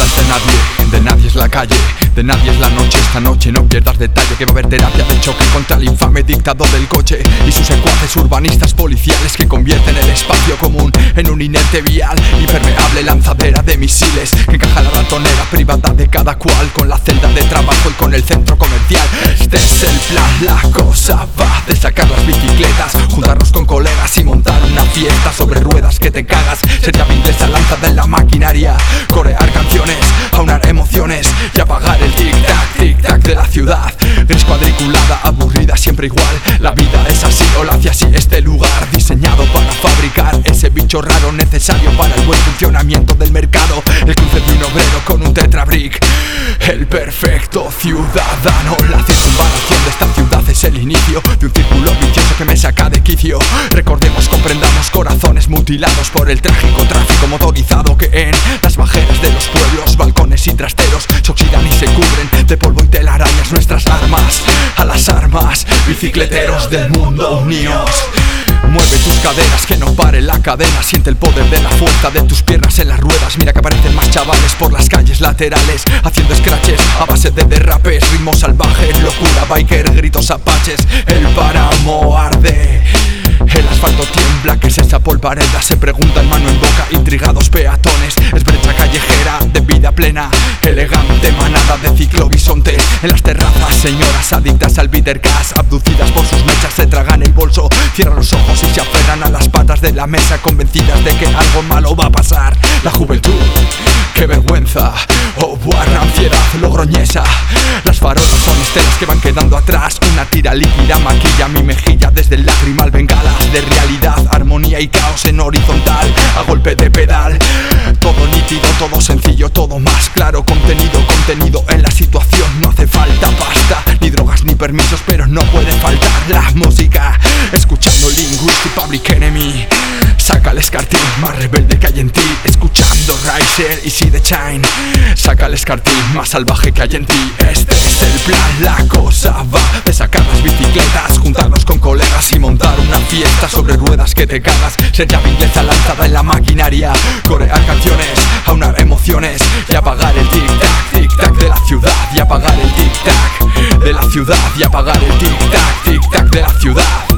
nada es de nadie es la calle, de nadie es la noche. Esta noche no pierdas detalle, que va a haber terapia de choque contra el infame dictador del coche y sus secuaces urbanistas policiales que convierten el espacio común en un inerte vial, impermeable lanzadera de misiles que encaja la ratonera privada de cada cual, con la celda de trabajo y con el centro comercial. Este es el plan, la cosa va de sacar las bicicletas, juntarnos con colegas y montar una fiesta sobre ruedas que te cagas, ser llave inglesa lanzada en la maquinaria, corear canciones, aunar emociones y apagar el tic-tac de la ciudad. Gris cuadriculada, aburrida, siempre igual. La vida es así o la hace así este lugar, diseñado para fabricar ese bicho raro necesario para el buen funcionamiento del mercado. El cruce de un obrero con un tetrabrick, el perfecto ciudadano. La circunvalación de esta ciudad es el inicio de un círculo vicioso que me saca de quicio. Recordemos, comprendamos, corazones mutilados por el trágico tráfico motorizado que en las bajeras de los pueblos, balcones y trasteros se oxidan y se cubren de polvo y telarañas. Nuestras armas, a las armas, bicicleteros del mundo, uníos. Mueve tus caderas, que no pare la cadena. Siente el poder de la fuerza de tus piernas en las ruedas. Mira que aparecen más chavales por las calles laterales, haciendo scratches a base de derrapes, ritmo salvaje, locura biker, gritos apaches. El páramo arde, el asfalto tiembla, ¿qué es esa polvareda? Se preguntan mano en boca, intrigados peatones. Es brecha callejera de vida plena, elegante manada de ciclobisontes. En las terrazas, señoras adictas al bitter gas, abducidas por sus mechas, se tragan el bolso, cierran los ojos y se aferran a las patas de la mesa, convencidas de que algo malo va a pasar. La juventud, qué vergüenza, oh buena ansiedad logroñesa. Las farolas son estelas que van quedando atrás, una tira líquida maquilla mi mejilla desde el lagrimal bengala de realidad, armonía y caos en horizontal, a golpe de pedal. Todo nítido, todo sencillo, todo más claro, contenido en la situación. No hace falta pasta, ni drogas, ni permisos, pero no puede faltar la música. Escuchando Linguistic Public Enemy, saca el escartín más rebelde que hay en ti. Escuchando Riser y See the Shine, saca el escartín más salvaje que hay en ti. Este es el plan, la cosa va de sacar las bicicletas, juntarnos con colegas y montar una fiesta sobre ruedas que te cagas. Ser llave inglesa lanzada en la maquinaria, corear canciones, aunar emociones y apagar el tic-tac de la ciudad. Y apagar el tic-tac de la ciudad. Y apagar el tic-tac de la ciudad.